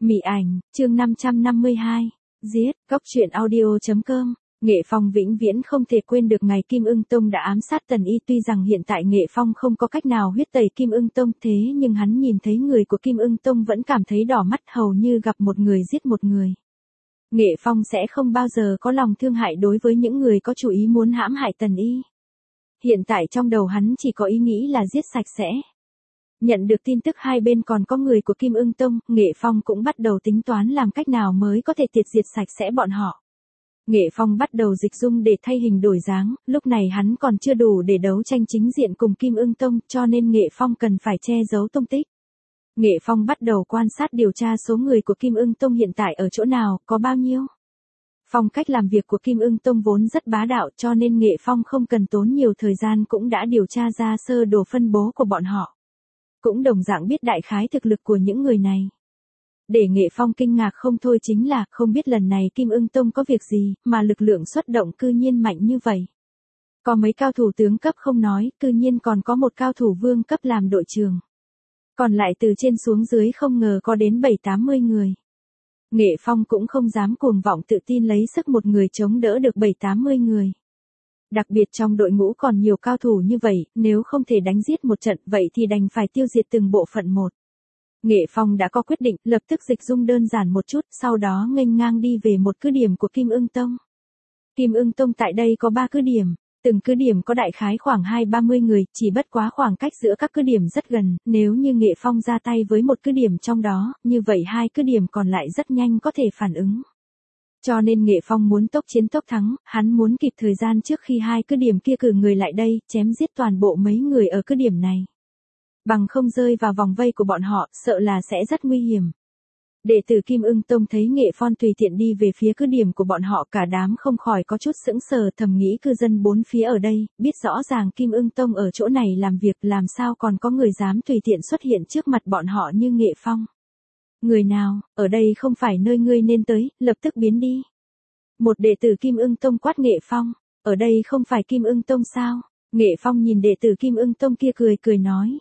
Mị ảnh, chương 552. Giết, Cóc truyện audio.com. Nghệ Phong vĩnh viễn không thể quên được ngày Kim Ưng Tông đã ám sát Tần Y, tuy rằng hiện tại Nghệ Phong không có cách nào huyết tẩy Kim Ưng Tông, thế nhưng hắn nhìn thấy người của Kim Ưng Tông vẫn cảm thấy đỏ mắt, hầu như gặp một người giết một người. Nghệ Phong sẽ không bao giờ có lòng thương hại đối với những người có chủ ý muốn hãm hại Tần Y. Hiện tại trong đầu hắn chỉ có ý nghĩ là giết sạch sẽ. Nhận được tin tức hai bên còn có người của Kim Ưng Tông, Nghệ Phong cũng bắt đầu tính toán làm cách nào mới có thể tiệt diệt sạch sẽ bọn họ. Nghệ Phong bắt đầu dịch dung để thay hình đổi dáng, lúc này hắn còn chưa đủ để đấu tranh chính diện cùng Kim Ưng Tông, cho nên Nghệ Phong cần phải che giấu tung tích. Nghệ Phong bắt đầu quan sát điều tra số người của Kim Ưng Tông hiện tại ở chỗ nào, có bao nhiêu. Phong cách làm việc của Kim Ưng Tông vốn rất bá đạo, cho nên Nghệ Phong không cần tốn nhiều thời gian cũng đã điều tra ra sơ đồ phân bố của bọn họ. Cũng đồng dạng biết đại khái thực lực của những người này. Để Nghệ Phong kinh ngạc không thôi chính là không biết lần này Kim Ưng Tông có việc gì mà lực lượng xuất động cư nhiên mạnh như vậy. Có mấy cao thủ tướng cấp không nói, cư nhiên còn có một cao thủ vương cấp làm đội trưởng. Còn lại từ trên xuống dưới không ngờ có đến 7-80 người. Nghệ Phong cũng không dám cuồng vọng tự tin lấy sức một người chống đỡ được 7-80 người. Đặc biệt trong đội ngũ còn nhiều cao thủ như vậy, nếu không thể đánh giết một trận vậy thì đành phải tiêu diệt từng bộ phận một. Nghệ Phong đã có quyết định, lập tức dịch dung đơn giản một chút, sau đó nghênh ngang đi về một cứ điểm của Kim Ưng Tông. Kim Ưng Tông tại đây có 3 cứ điểm, từng cứ điểm có đại khái khoảng 20-30 người, chỉ bất quá khoảng cách giữa các cứ điểm rất gần, nếu như Nghệ Phong ra tay với một cứ điểm trong đó, như vậy hai cứ điểm còn lại rất nhanh có thể phản ứng. Cho nên Nghệ Phong muốn tốc chiến tốc thắng, hắn muốn kịp thời gian trước khi hai cứ điểm kia cử người lại đây, chém giết toàn bộ mấy người ở cứ điểm này. Bằng không rơi vào vòng vây của bọn họ, sợ là sẽ rất nguy hiểm. Đệ tử Kim Ưng Tông thấy Nghệ Phong tùy tiện đi về phía cứ điểm của bọn họ, cả đám không khỏi có chút sững sờ, thầm nghĩ cư dân bốn phía ở đây, biết rõ ràng Kim Ưng Tông ở chỗ này làm việc, làm sao còn có người dám tùy tiện xuất hiện trước mặt bọn họ như Nghệ Phong. Người nào, ở đây không phải nơi ngươi nên tới, lập tức biến đi. Một đệ tử Kim Ưng Tông quát Nghệ Phong, ở đây không phải Kim Ưng Tông sao? Nghệ Phong nhìn đệ tử Kim Ưng Tông kia cười cười nói.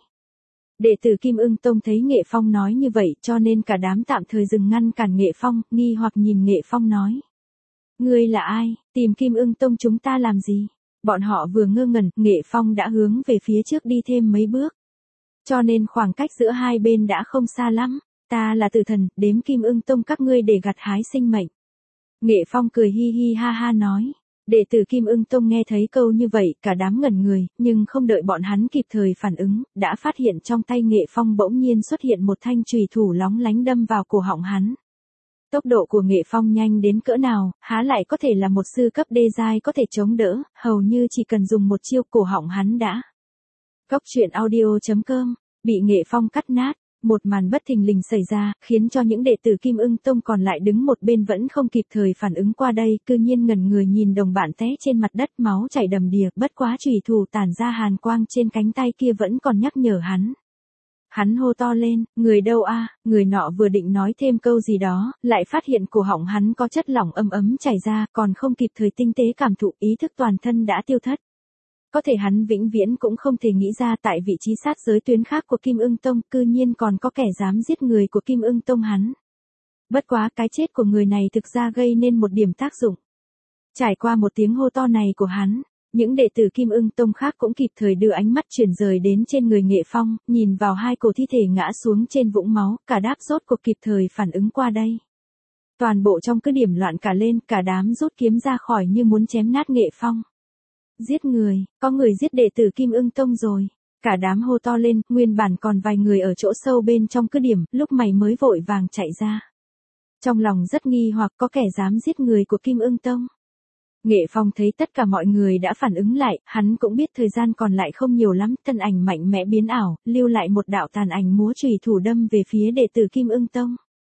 Đệ tử Kim Ưng Tông thấy Nghệ Phong nói như vậy cho nên cả đám tạm thời dừng ngăn cản Nghệ Phong, nghi hoặc nhìn Nghệ Phong nói. Ngươi là ai, tìm Kim Ưng Tông chúng ta làm gì? Bọn họ vừa ngơ ngẩn, Nghệ Phong đã hướng về phía trước đi thêm mấy bước. Cho nên khoảng cách giữa hai bên đã không xa lắm. Ta là tử thần, đếm Kim Ưng Tông các ngươi để gặt hái sinh mệnh. Nghệ Phong cười hi hi ha ha nói. Đệ tử Kim Ưng Tông nghe thấy câu như vậy, cả đám ngẩn người, nhưng không đợi bọn hắn kịp thời phản ứng, đã phát hiện trong tay Nghệ Phong bỗng nhiên xuất hiện một thanh chùy thủ lóng lánh đâm vào cổ họng hắn. Tốc độ của Nghệ Phong nhanh đến cỡ nào, há lại có thể là một sư cấp đê giai có thể chống đỡ, hầu như chỉ cần dùng một chiêu cổ họng hắn đã. Cóc truyện audio.com, bị Nghệ Phong cắt nát. Một màn bất thình lình xảy ra, khiến cho những đệ tử Kim Ưng Tông còn lại đứng một bên vẫn không kịp thời phản ứng qua đây, cư nhiên ngẩn người nhìn đồng bạn té trên mặt đất máu chảy đầm đìa, bất quá chùy thủ tản ra hàn quang trên cánh tay kia vẫn còn nhắc nhở hắn. Hắn hô to lên, người đâu a? Người nọ vừa định nói thêm câu gì đó, lại phát hiện cổ họng hắn có chất lỏng ấm ấm chảy ra, còn không kịp thời tinh tế cảm thụ, ý thức toàn thân đã tiêu thất. Có thể hắn vĩnh viễn cũng không thể nghĩ ra tại vị trí sát giới tuyến khác của Kim Ưng Tông, cư nhiên còn có kẻ dám giết người của Kim Ưng Tông hắn. Bất quá cái chết của người này thực ra gây nên một điểm tác dụng. Trải qua một tiếng hô to này của hắn, những đệ tử Kim Ưng Tông khác cũng kịp thời đưa ánh mắt chuyển rời đến trên người Nghệ Phong, nhìn vào hai cổ thi thể ngã xuống trên vũng máu, cả đám rốt cuộc kịp thời phản ứng qua đây. Toàn bộ trong cứ điểm loạn cả lên, cả đám rút kiếm ra khỏi như muốn chém nát Nghệ Phong. Giết người, có người giết đệ tử Kim Ưng Tông rồi. Cả đám hô to lên, nguyên bản còn vài người ở chỗ sâu bên trong cứ điểm, lúc mày mới vội vàng chạy ra. Trong lòng rất nghi hoặc có kẻ dám giết người của Kim Ưng Tông. Nghệ Phong thấy tất cả mọi người đã phản ứng lại, hắn cũng biết thời gian còn lại không nhiều lắm, thân ảnh mạnh mẽ biến ảo, lưu lại một đạo tàn ảnh múa chùy thủ đâm về phía đệ tử Kim Ưng Tông.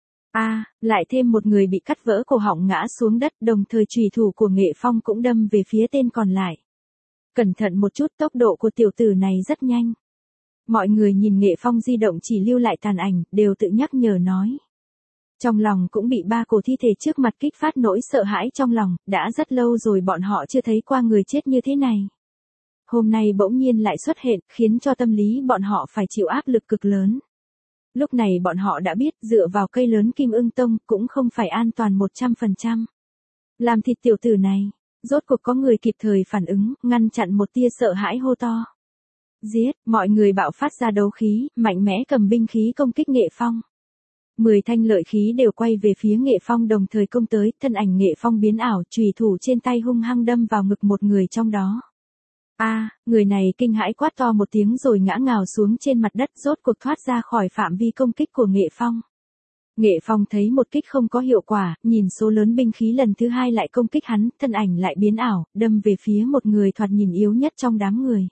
Lại thêm một người bị cắt vỡ cổ họng ngã xuống đất, đồng thời chùy thủ của Nghệ Phong cũng đâm về phía tên còn lại. Cẩn thận một chút, tốc độ của tiểu tử này rất nhanh. Mọi người nhìn Nghệ Phong di động chỉ lưu lại tàn ảnh, đều tự nhắc nhở nói. Trong lòng cũng bị ba cổ thi thể trước mặt kích phát nỗi sợ hãi trong lòng, đã rất lâu rồi bọn họ chưa thấy qua người chết như thế này. Hôm nay bỗng nhiên lại xuất hiện, khiến cho tâm lý bọn họ phải chịu áp lực cực lớn. Lúc này bọn họ đã biết dựa vào cây lớn Kim Ưng Tông cũng không phải an toàn 100%. Làm thịt tiểu tử này, rốt cuộc có người kịp thời phản ứng, ngăn chặn một tia sợ hãi hô to. Giết, mọi người bạo phát ra đấu khí, mạnh mẽ cầm binh khí công kích Nghệ Phong. 10 thanh lợi khí đều quay về phía Nghệ Phong đồng thời công tới, thân ảnh Nghệ Phong biến ảo, chùy thủ trên tay hung hăng đâm vào ngực một người trong đó. Người này kinh hãi quát to một tiếng rồi ngã ngào xuống trên mặt đất, rốt cuộc thoát ra khỏi phạm vi công kích của Nghệ Phong. Nghệ Phong thấy một kích không có hiệu quả, nhìn số lớn binh khí lần thứ hai lại công kích hắn, thân ảnh lại biến ảo, đâm về phía một người thoạt nhìn yếu nhất trong đám người.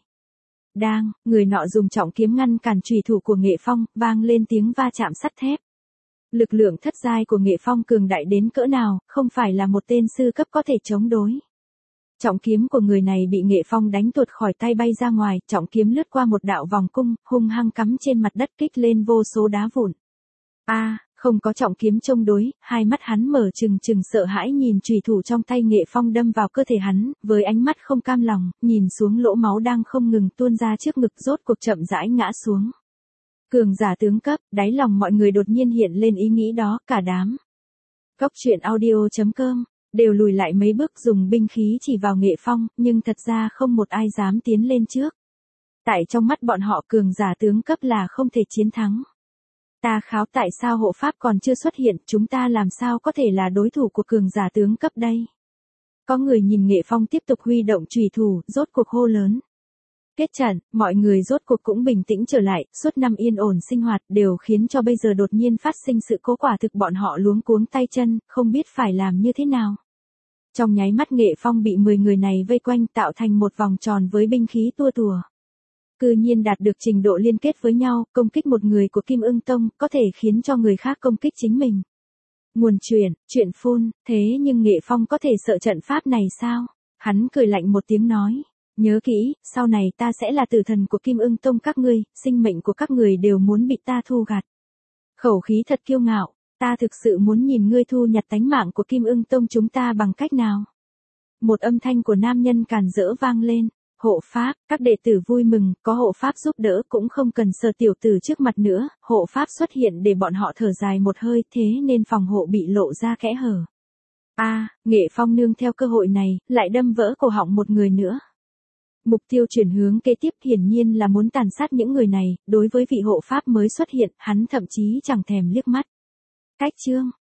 Người nọ dùng trọng kiếm ngăn cản chùy thủ của Nghệ Phong, vang lên tiếng va chạm sắt thép. Lực lượng thất giai của Nghệ Phong cường đại đến cỡ nào, không phải là một tên sư cấp có thể chống đối. Trọng kiếm của người này bị Nghệ Phong đánh tuột khỏi tay bay ra ngoài, trọng kiếm lướt qua một đạo vòng cung, hung hăng cắm trên mặt đất kích lên vô số đá vụn. Không có trọng kiếm chống đối, hai mắt hắn mở trừng trừng sợ hãi nhìn chùy thủ trong tay Nghệ Phong đâm vào cơ thể hắn, với ánh mắt không cam lòng, nhìn xuống lỗ máu đang không ngừng tuôn ra trước ngực, rốt cuộc chậm rãi ngã xuống. Cường giả tướng cấp, đáy lòng mọi người đột nhiên hiện lên ý nghĩ đó, cả đám. Cốc truyện audio.com đều lùi lại mấy bước dùng binh khí chỉ vào Nghệ Phong, nhưng thật ra không một ai dám tiến lên trước. Tại trong mắt bọn họ cường giả tướng cấp là không thể chiến thắng. Ta kháo tại sao hộ pháp còn chưa xuất hiện, chúng ta làm sao có thể là đối thủ của cường giả tướng cấp đây? Có người nhìn Nghệ Phong tiếp tục huy động chùy thủ, rốt cuộc hô lớn. Kết trận, mọi người rốt cuộc cũng bình tĩnh trở lại, suốt năm yên ổn sinh hoạt đều khiến cho bây giờ đột nhiên phát sinh sự cố, quả thực bọn họ luống cuống tay chân, không biết phải làm như thế nào. Trong nháy mắt Nghệ Phong bị 10 người này vây quanh tạo thành một vòng tròn với binh khí tua tùa. Cư nhiên đạt được trình độ liên kết với nhau, công kích một người của Kim Ưng Tông, có thể khiến cho người khác công kích chính mình. Nguồn chuyện phun, thế nhưng Nghệ Phong có thể sợ trận pháp này sao? Hắn cười lạnh một tiếng nói. Nhớ kỹ, sau này ta sẽ là tử thần của Kim Ưng Tông các ngươi, sinh mệnh của các người đều muốn bị ta thu gặt. Khẩu khí thật kiêu ngạo, ta thực sự muốn nhìn ngươi thu nhặt tánh mạng của Kim Ưng Tông chúng ta bằng cách nào. Một âm thanh của nam nhân càn rỡ vang lên. Hộ pháp, các đệ tử vui mừng, có hộ pháp giúp đỡ cũng không cần sợ tiểu tử trước mặt nữa, hộ pháp xuất hiện để bọn họ thở dài một hơi, thế nên phòng hộ bị lộ ra kẽ hở. Nghệ Phong nương theo cơ hội này, lại đâm vỡ cổ họng một người nữa. Mục tiêu chuyển hướng kế tiếp hiển nhiên là muốn tàn sát những người này, đối với vị hộ pháp mới xuất hiện, hắn thậm chí chẳng thèm liếc mắt. Cách chương